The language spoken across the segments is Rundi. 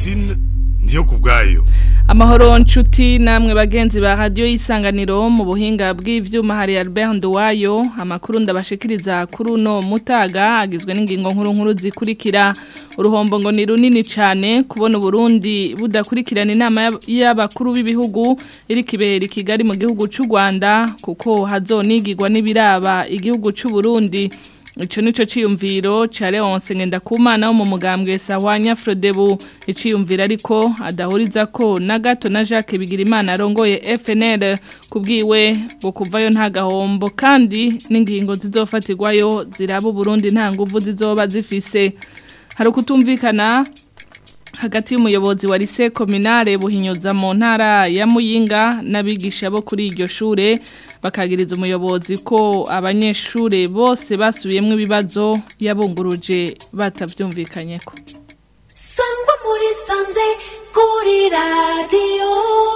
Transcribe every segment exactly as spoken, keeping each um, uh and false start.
Francine ndiyo kubwayo. Amahoro nshuti namwe bagenzi ba radio Isanganiro mu buhinga bw'ivyuma hari Albert Nduwayo amakuru ndabashikiriza kuri uno mutaga agizwe n'ingingo nkuru nkuru zikurikira uruhombo ngo ni runini cyane kubona Burundi budakurikirana inama y'abakuru b'ibihugu iri kibera Kigali mu gihugu cy'u Rwanda kuko hazonigirwa n'ibiraba igihugu cy'u Burundi. Ico nico ciyumviro ca Leonce Ngendakumana wo mu mugambwe Sahwanya Frodebu iciyumvira ariko adahuriza ko na gato na Jacques Bigirimana arongoye F N L kubwiwe ngo kuvayo nta gahombo kandi n'ingingo zizofatirwayo ziraba Burundi nta nguvu zizoba zifise. Hari kutumvikana hagati y'umuyobozi wa lycée communale Buhinyuza mu ntara ya Muyinga n'abigisha bo kuri iryo shure bakagiriza umuyobozi ko abanyeshure bose basubiyemwe ibibazo yabunguruje batavyumvikanyeko. Sangwa muri sanze kuri radio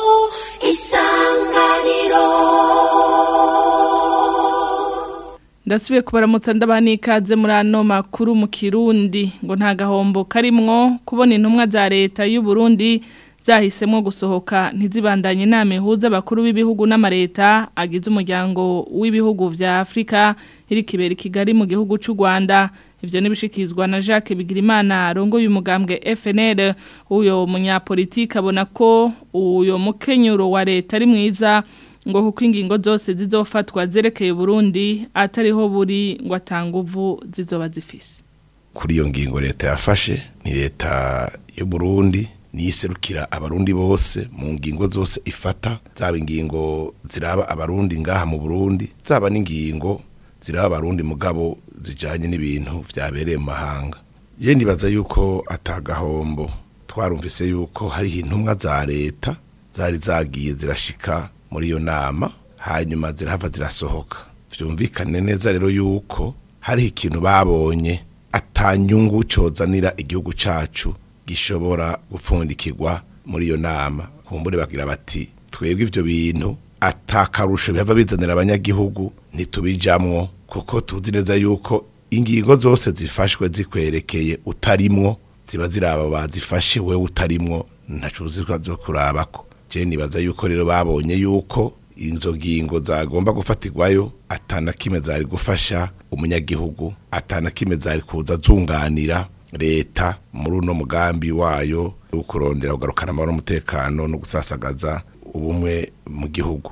Isanganiro. Ndasubiye kubaramutsa ndabani ikaze muri ano makuru mu Kirundi ngo nta gahombo karimwo kubona intumwa za leta y'u Burundi zahisemo gusohoka ntizibandanye inama ihuza abakuru b'ibihugu n'amareta agize umuryango w'ibihugu vya Afrika iri kibera Kigali mu gihugu cy'u Rwanda. Ivyo nibishikizwa na Jacques Bigirimana arongoye umugambwe F N L. Uyo munyapolitiki abona ko uyo mukenyuro wa leta ari mwiza ngo kuko ingingo zose zizofatwa zerekeye Burundi atariho buri ngo atanguvu zizoba zifise. Kuri iyo ngingo leta yafashe ni leta y'u Burundi niserukira abarundi bose mu ngingo zose ifata zaba ingingo ziraba abarundi ngaha mu Burundi zaba n'ingingo ziraba abarundi mugabo zijanye n'ibintu vyabereye mu mahanga. Je ndibaza yuko atagahombo twarumvise yuko hari intumwa za leta zari zagiye zirashika muri iyo nama hanyuma zirahava zirasohoka. Vyumvikane neza rero yuko hari ikintu babonye atanyungu cozanira igihugu cacu gishobora gupfundikirwa muri iyo nama. Kumbure bagira bati twebwe ivyo bintu atakarusho bihava bizanira abanyagihugu ntitubijamwo kuko tuzi neza yuko ingingo zose zifashwe zikwerekeye utarimwo ziba ziraba bazifashe wewe utarimwo ntaco uzikwazo kurabako. Je nibaza yuko rero babonye yuko inzo ngingo zagomba gufatirwayo atana kimwe zari gufasha umunyagihugu atana kimwe zari kuza zunganira leta muri uno mugambi wayo ukurondera ugarukana amahoro n'umutekano no gusasagaza ubumwe mu gihugu.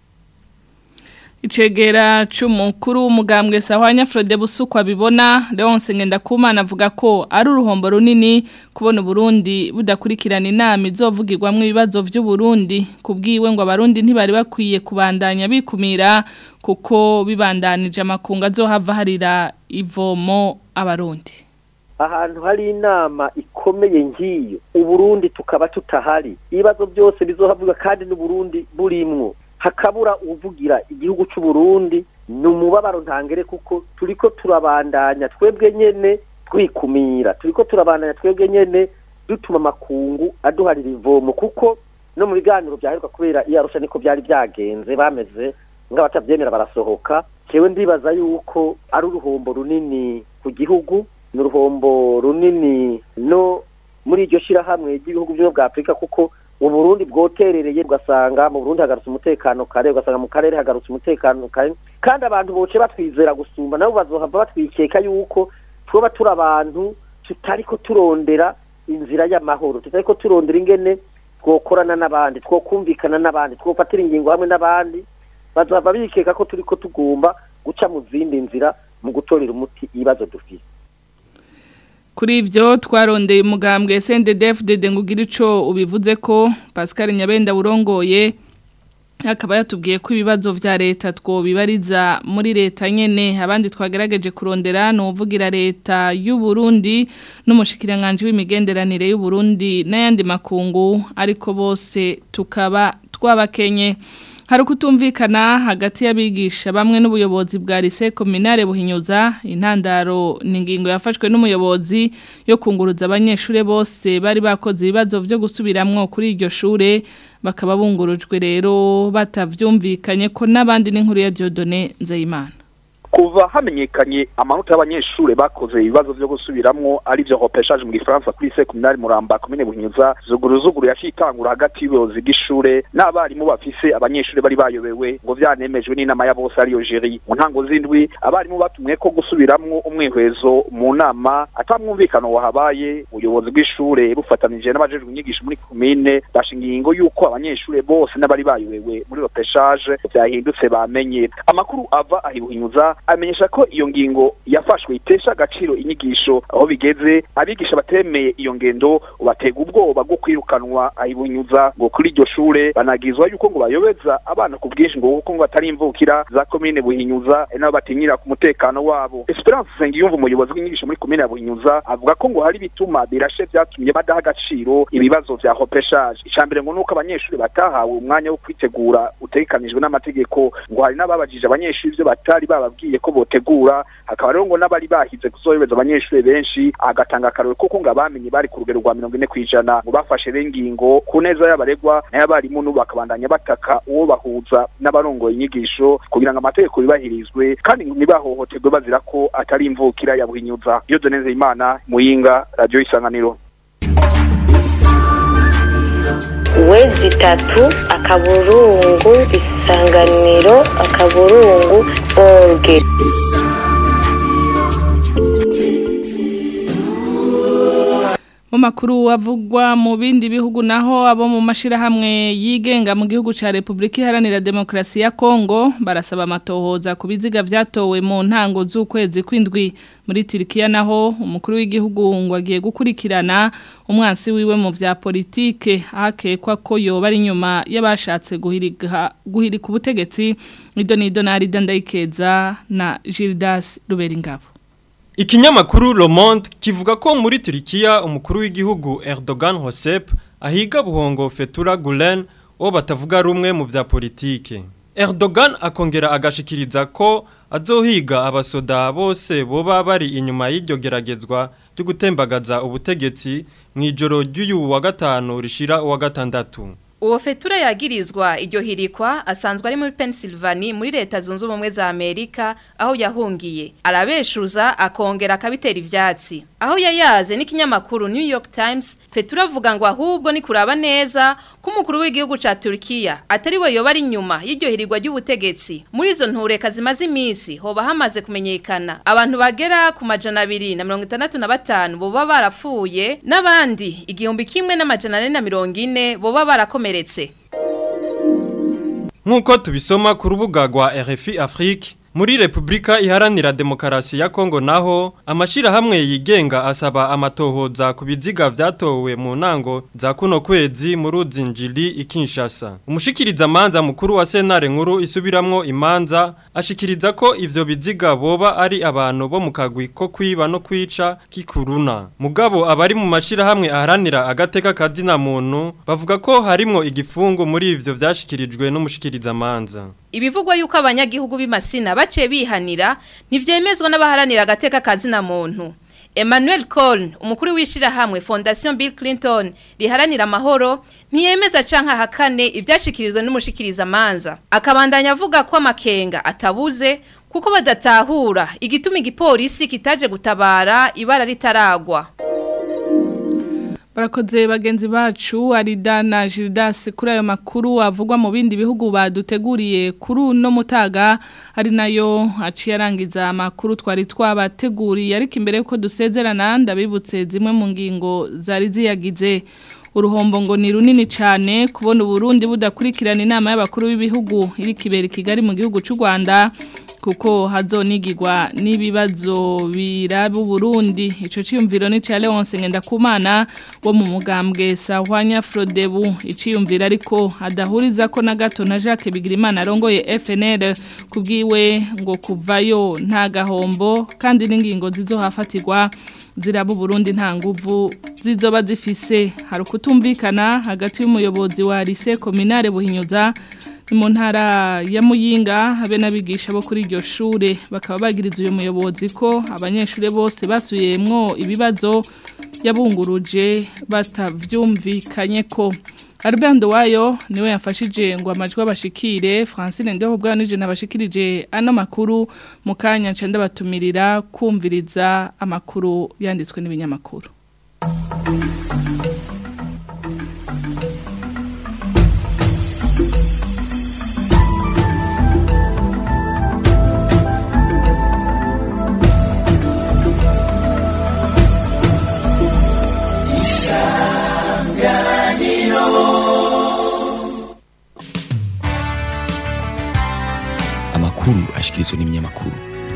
Icegera c'umukuru w'umugambwe Sahwanya Frodebu sukwa bibona Leonce Ngendakumana avuga ko ari uruhombo runini kubona Burundi budakurikirana inama izovugirwamwe ibibazo vy'u Burundi kubwiwe ngo abarundi ntibari bakwiye kubandanya bikumira kuko bibandanije amakunga azohava harira ivomo abarundi. Ahantu hari inama ikomeye ngiyo uburundi tukaba tutahari ibibazo byose bizohavuga kandi n'uburundi burimwo hakabura uvugira igihugu cy'u Burundi numubabaro ntangere kuko turiko turabandanya twebwe nyene twikumira turiko turabandanya twebwe nyene dutuma makungu aduharira ivomo kuko no muri ganiro byaheruka kubera iyarusha niko byari byagenze bameze ngabatavyemera barasohoka. Kewe ndibaza yuko ari uruhombo runini ku gihugu n'uruhombo runini no muri iryo shira hamwe y'ibihugu byo bwa Afrika kuko Uburundi bwoterereye ugasanga mu Burundi hagarutse umutekano kare ugasanga mu karere hagarutse umutekano kare kandi abantu boce batwizera gusumba nabo bazohava batwikeka yuko twoba turi abantu tutariko turondera inzira y'amahoro tutariko turondera ingene twokorana n'abandi twokumvikana n'abandi twofatira ingingo hamwe n'abandi bazohava bikeka ko turiko tugomba guca mu zindi nzira mu gutorera umuti ibibazo dufite. Kuri ivyo twarondeye umugambwe S N D D F D D ngugira ico ubivuze ko Pascal Nyabenda burongoye akaba yatubwiye ko ibibazo vya leta two bibariza muri leta nyene abandi twagerageje kurondera no uvugira leta y'u Burundi n'umushikiranganje w'imigenderanire y'u Burundi n'ayandi makungu ariko bose tukaba twabakenye. Hari kutumvikana hagati y'abigisha bamwe n'ubuyobozi bwa lycée communale Buhinyuza intandaro ningingo yafashwe n'umuyobozi yo kunguruza abanyeshure bose bari bakoze ibibazo byo gusubiramwo kuri iryo shure bakaba bungurujwe rero batavyumvikanye ko nabandi n'inkuru ya Dieudonné Nzeyimana. kuva hamenyekanye amanota y'abanyeshure bakoze ibibazo byo gusubiramwo ari byo repêchage mu Gifaransa kuri lycée communale Muramba commune Buhinyuza zuguru zuguru yashitangura hagati y'ubuyobozi bw'ishure n'abarimu bafise abanyeshure bari bayobewe ngo vyanemejwe n'inama ya bose ariyo jury mu ntango zindwi abarimu batumwe ko gusubiramwo umwihwezo mu nama atamwumvikano wahabaye ubuyobozi bw'ishure bufatanije n'abajejwe inyigisho muri commune bashingiye ingo yuko abanyeshure bose n'abari bayobewe muri repêchage vyahindutse bamenye amakuru ava ahibuhinyuza amenyesha ko iyo ngingo yafashwe itesha agaciro inyigisho aho bigeze abigisha batemeye iyo ngendo ubatega ubwoba bwo kwirukanwa ahibuhinyuza ngo kuri iryo shure banagizwa yuko ngo bayobeza abana ku bwinshi ngo kuko ngo atari imvukira za commune Buhinyuza nabo batinyira ku mutekano wabo. Esperance Sengiyumva umuyobozi w'inyigisho muri commune ya Buhinyuza avuga ko ngo hari bituma birashe vyatumye badaha agaciro ibibazo vya repêchage. Icambere ngo nuko abanyeshuri batahawe umwanya wo kwitegura utegekanijwe n'amategeko ngo hari n'ababajije abanyeshuri byo batari bababwiye ko botegura hakaba rero ngo n'abari bahize kuzoyobeza abanyeshuri benshi agatanga akarore kuko ngo abamenye bari ku rugero rwa mirongo ine kwijana ngo bafashe rengingo ku neza y'abaregwa n'abarimu n'ubu bakabandanya bataka uwo bahuza n'abarongoye inyigisho kugira ngo amategeko yubahirizwe kandi ntibahohoterwe bazira ko atari imvukira ya Buhinyuza. Iyo Doneze Imana Muyinga Radio Isanganiro. Wezi tatu akaburungu isanganiro akaburungu orge. Mu makuru avugwa mu bindi bihugu naho abo mu mashirahamwe yigenga mu gihugu ca Republika Iharanira Demokarasi ya Kongo barasaba amatohoza ku biziga vyatowe mu ntango z'ukwezi kwindwi muri Turkiya naho umukuru w'igihugu ngo agiye gukurikirana umwansi wiwe mu vya politike akekwa ko yoba ari nyuma y'abashatse guhirika guhirika ubutegetsi Idoni Donari Dandayikeza na Gildas Ruberingabo. Ikinyamakuru Le Monde kivuga ko muri Turkiya umukuru w'igihugu Erdogan Recep ahiga buhongo Fethullah Gulen wo batavuga rumwe mu vya politike. Erdogan akongera agashikiriza ko azohiga abasoda bose boba bari inyuma y'iryo geragezwa ryo gutembagaza ubutegetsi mwijoro ry'uyu wa gatanu rishira uwa gatandatu. Uwo Fethullah yagirizwa iryo hirikwa asanzwe ari muri Pennsylvania muri leta zunze ubumwe za Amerika aho yahungiye arabeshuza akongera akabitera ivyatsi aho yayaze n'ikinyamakuru New York Times Fethullah avuga ngo ahubwo ni kuraba neza ko umukuru w'igihugu ca Turkiya atari we yoba ari nyuma y'iryo hirigwa ry'ubutegetsi muri izo ntureka zimaze iminsi hoba hamaze kumenyekana abantu bagera ku majana abiri na mirongo itandatu na batanu boba barapfuye n'abandi igihumbi kimwe n'amajana ane na mirongo ine boba barakomeretse. Nkuko tubisoma ku rubuga rwa R F I Afrique muri Republika Iharanira Demokarasi ya Kongo naho amashira hamwe yigenga asaba amatohoza ku biziga vyatowe mu nango za kuno kwezi mu ruzinjili ikinshasa. Umushikiriza manza mukuru wa Senare nkuru isubiramwo imanza ashikiriza ko ivyo biziga boba ari abantu bo mu kagwi ko kwiba no kwica kikuruna. Mugabo abari mu mashira hamwe aharanira agateka kazina muntu bavuga ko harimo igifungo muri ivyo vyashikirijwe n'umushikiriza manza. Ibivugwa yuko abanyagihugu b'imasina bace bihanira ntivyemezwa n'abaharanira agateka kazina muntu. Emmanuel Coln umukuru w'ishira hamwe Fondation Bill Clinton riharanira amahoro ntiyemeza canka hakane ivyashikirizwe n'umushikiriza manza akabandanya avuga ko amakenga atabuze kuko badatahura igituma igipolisi kitaje gutabara ibara ritaragwa. Barakoze bagenzi bacu Arida na Gildas kuri ayo makuru avugwa mu bindi bihugu baduteguriye kuri uno mutaga ari nayo aciye arangiza amakuru twari twabateguriye ariko imbere yuko dusezerana ndabibutse zimwe mu ngingo zari ziyagize. Uruhombo ngo ni runini cyane kubona Burundi budakurikirana inama y'abakuru b'ibihugu iri kibera Kigali mu gihugu cy'u Rwanda kuko hazonigirwa n'ibibazo birabu Burundi. Ico ciyumviro ni ca Leonce Ngendakumana wo mu mugambwe Sahwanya Frodebu iciyumvira ariko adahuriza ko na gato na Jacques Bigirimana arongoye F N L kubwiwe ngo kuvayo nta gahombo kandi n'ingingo zizohafatirwa zirabu Burundi nta nguvu zizoba zifise. Hari kutumvikana hagati y'umuyobozi wa Lycée Communale Buhinyuza mu ntara ya Muyinga habe nabigisha bo kuri iryo shure bakaba bagiriza uyu muyobozi ko abanyeshure bose basubiyemwo ibibazo yabunguruje batavyumvikanye ko. Albert Nduwayo niwe yafashije ngo amajwi abashikire Francine Ndeho bwanije nabashikirije ano makuru mu kanya nce ndabatumirira kumviriza amakuru yanditswe n'ibinyamakuru. Amakuru ashikirizwa n'ibinyamakuru.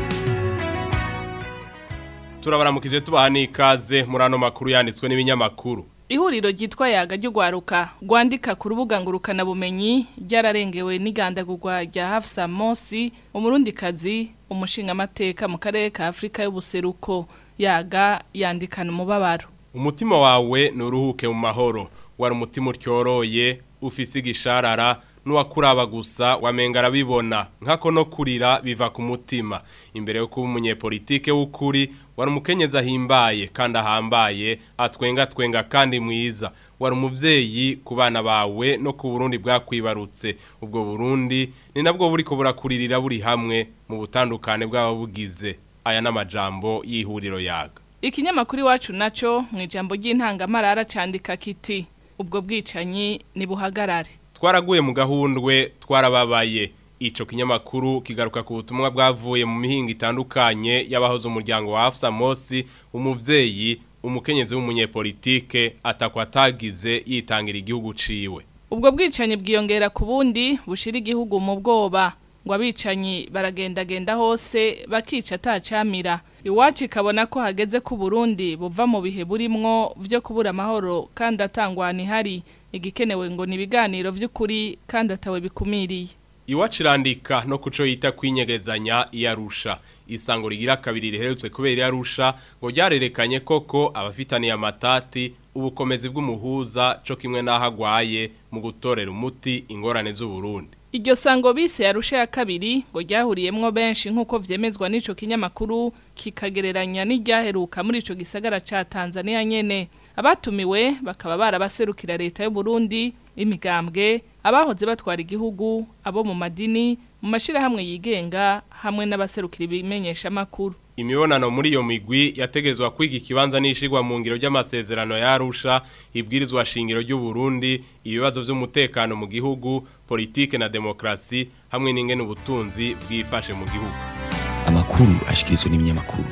Turabaramukije tubaha n'ikaze muri ano makuru yanditswe n'ibinyamakuru. Ihuriro ryitwa yaga ry'ugwaruka rwandika ku rubuga ngurukana bumenyi ryararengewe n'igandagurwa rya Hafsa Mosi umurundikazi umushinga amateka mu karere ka Afrika y'ubuseruko. Yaga yandikana umubabaro. Umutima wawe nuruhuke mu mahoro, wari umutima utyoroye ufise igisharara nuwakuraba gusa wamenga arabibona nkako no kurira biva ku mutima. Imbere yo kuba umunyepolitike w'ukuri wari umukenyeza himbaye kandi ahambaye atwenga twenga kandi mwiza. Wari umuvyeyi ku bana bawe no ku Burundi bwakwibarutse. Ubwo Burundi ni nabwo buriko burakuririra buri hamwe mu butandukane bw'abo bugize. Aya n'amajambo y'ihuriro yaga. Ikinyamakuru wacu naco mu ijambo ry'intangamarara candika kiti ubwo bwicanyi ni buhagarare. Twaraguye mu gahundwe twarababaye. Ico kinyamakuru kigaruka ku butumwa bwavuye mu mihinga itandukanye y'abahoze umuryango wa Hafsa Mosi umuvyeyi umukenyezi w'umunyepolitike atakwatagize yitangira igihugu ciwe. Ubwo bwicanyi bwiyongera ku bundi bushira igihugu mu bwoba ngo abicanyi baragendagenda hose bakica atacamira. Iwacu ikabona ko hageze ku Burundi buva mu bihe burimwo vyo kubura amahoro kandi atangwana ihari. Igikenewe ngo ni biganiro vy'ukuri kandi atawe bikumiriye. Iwacu irandika no kuco yita kwinyegezanya iyarusha. Isango rigira kabiri riherutse kubera iyarusha ngo ryarerekanye koko abafitaniye amatati ubukomezi bw'umuhuza co kimwe n'ahagwaye mu gutorera umuti ingorane z'u Burundi. Iryo sango bise yarusha ya kabiri ngo ryahuriyemwo benshi nkuko vyemezwa n'ico kinyamakuru kikagereranya n'iryaheruka muri ico gisagara ca Tanzania nyene. Abatumiwe bakaba barabaserukira leta y'u Burundi, imigambwe, abahoze batwara igihugu, abo mu madini, mu mashirahamwe yigenga hamwe n'abaserukira ibimenyesha makuru. Imibonano muri iyo migwi yategezwa kwiga ikibanza n'ishigwa mu ngiro ry'amasezerano ya Arusha, ibwirizwa shingiro ry'u Burundi, ibibazo vy'umutekano mu gihugu, politike na demokrasi hamwe n'ingene ubutunzi bwifashe mu gihugu. Amakuru ashikirizwa n'ibinyamakuru.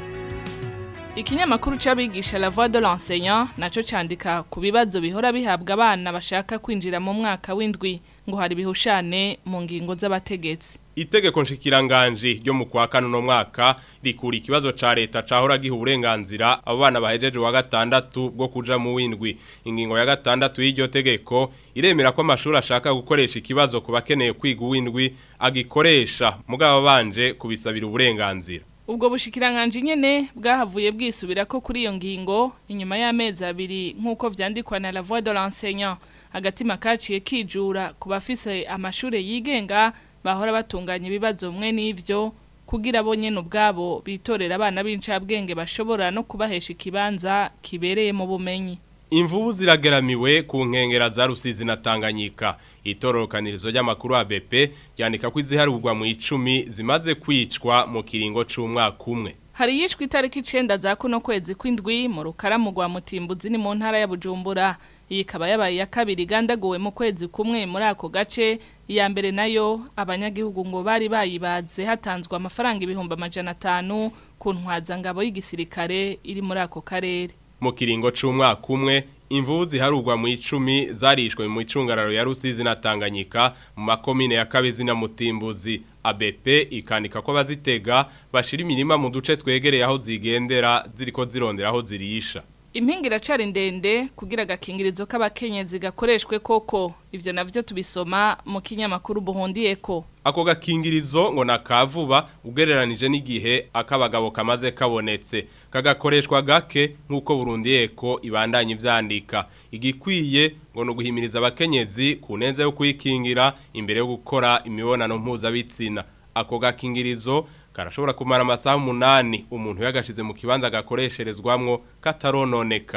Ikinyamakuru c'abigisha La Voix de l'enseignant naco candika ku bibazo bihora bihabwa abana bashaka kwinjira mu mwaka w'indwi ngo hari bihushane mu ngingo z'abategetsi. Itegeko nshikiranganje ryo mu kwa kane no mwaka rikura ikibazo ca leta cahora giha uburenganzira abo bana bahejeje wa gatandatu bwo kuja mu windwi. Ingingo ya gatandatu y'iryo tegeko iremera ko amashuri ashaka gukoresha ikibazo ku bakeneye kwiga uwindwi agikoresha mugabo banje kubisabira uburenganzira. Ubwo bushikiranganje nyene bwahavuye bwisubira ko kuri iyo ngingo inyuma y'amezi abiri nkuko vyandikwa na La Voix de l'enseignant. Agatima kaciye kijura ku bafise amashure yigenga bahora batunganya ibibazo mwe n'ivyo kugira bo nyene ubwabo bitorera abana b'incabwenge bashobora no kubahesha ikibanza kibereye mu bumenyi. Imvubu zirageramiwe ku nkengera za Rusizi na Tanganyika. Itororokanirizo ry'amakuru A B P ryandika ko iziharugwa mu icumi zimaze kwicwa mu kiringo c'umwaka umwe. Hari yishwe itariki icenda za kuno kwezi kw'indwi mu Rukaramu rwa Mutimbuzi ni mu ntara ya Bujumbura. Iyi kaba yabaye ya kabiri gandaguwe mu kwezi kumwe muri ako gace. Iya mbere nayo abanyagihugu ngo bari bayibaze hatanzwe amafaranga ibihumbi amajana atanu ku ntwaza ngabo y'igisirikare iri muri ako karere. Mu kiringo c'umwaka umwe imvubu ziharugwa mu icumi zarishwe mu icungararo ya Rusizi na Tanganyika mu makomine ya Kabezi na Mutimbuzi. A B P ikandika ko bazitega bashira imirima mu duce twegereye aho zigendera ziriko zirondera aho zirisha. Impinga iracari ndende kugira agakingirizo k'abakenyezi gakoreshwe koko. Ivyo navyo tubisoma mu kinyamakuru Buhundiyeko. Ako gakingirizo ngo nakavuba ugereranije n'igihe akabagabo kamaze kabonetse. Kagakoreshwa gake nkuko Burundiyeko ibandanye ivyandika. Igikwiye ngo no guhimiriza abakenyezi kunenze yo kwikingira imbere yo gukora imibonano mpuzabitsina. Ako gakingirizo karashobora kumara amasaha umunani umuntu yagashize mu kibanza gakoresherezwamwo katarononekara.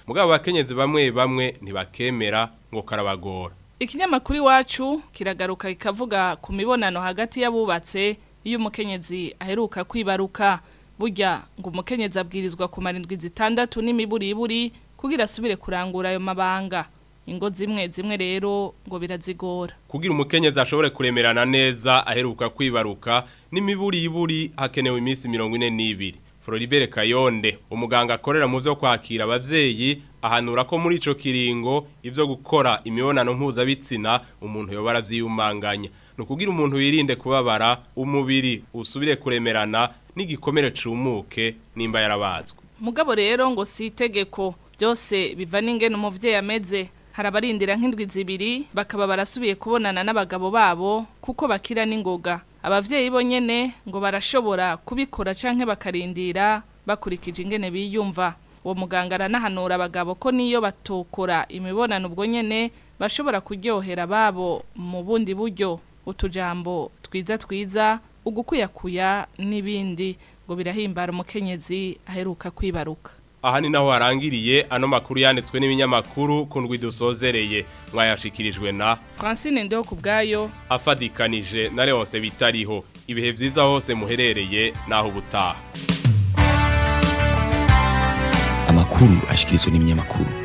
mugabo abakenyezi bamwe bamwe ntibakemera ngo karabagora. Ikinyamakuru iwacu kiragaruka kikavuga ku mibonano hagati y'abubatse iyo umukenyezi aheruka kwibaruka. Burya ngo umukenyezi abwirizwa kumara indwi zitandatu n'imiburiburi kugira asubire kurangura ayo mabanga. Ingo zimwe zimwe rero ngo birazigora. Kugira umukenyezi ashobore kuremerana neza aheruka kwibaruka n'imiburiburi hakenewe iminsi mirongo ine n'ibiri. Floribert Kayonde umuganga akorera mu byo kwakira abavyeyi ahanura ko muri ico kiringo ivyo gukora imibonano mpuzabitsina umuntu yobara vyiyumanganya. Nukugira umuntu wirinde kubabara umubiri usubire kuremerana n'igikomere cumuke nimba yarabazwe. Mugabo rero ngo si itegeko byose biva n'ingene umuvyeyi ameze. Harabarindira nk'indwi zibiri bakaba barasubiye kubonana n'abagabo babo kuko bakira n'ingoga. Abavyeyi bonyene ngo barashobora kubikora canke bakarindira bakurikije ingene biyumva. Uwo muganga aranahanura abagabo ko niyo batokora imibonano ubwo nyene bashobora kuryohera babo mu bundi buryo. Utujambo twiza twiza ugukuyakuya n'ibindi ngo birahimbara umukenyezi aheruka kwibaruka. Aha ni naho harangiriye ano makuru yanditswe n'ibinyamakuru kundwi dusozereye mwayashikirijwe na Francine Ndeho kubgayo afadikanije na Leonce bitariho. Ibihe vyiza hose muherereye naho ubutaha. Amakuru ashikirizwa n'ibinyamakuru.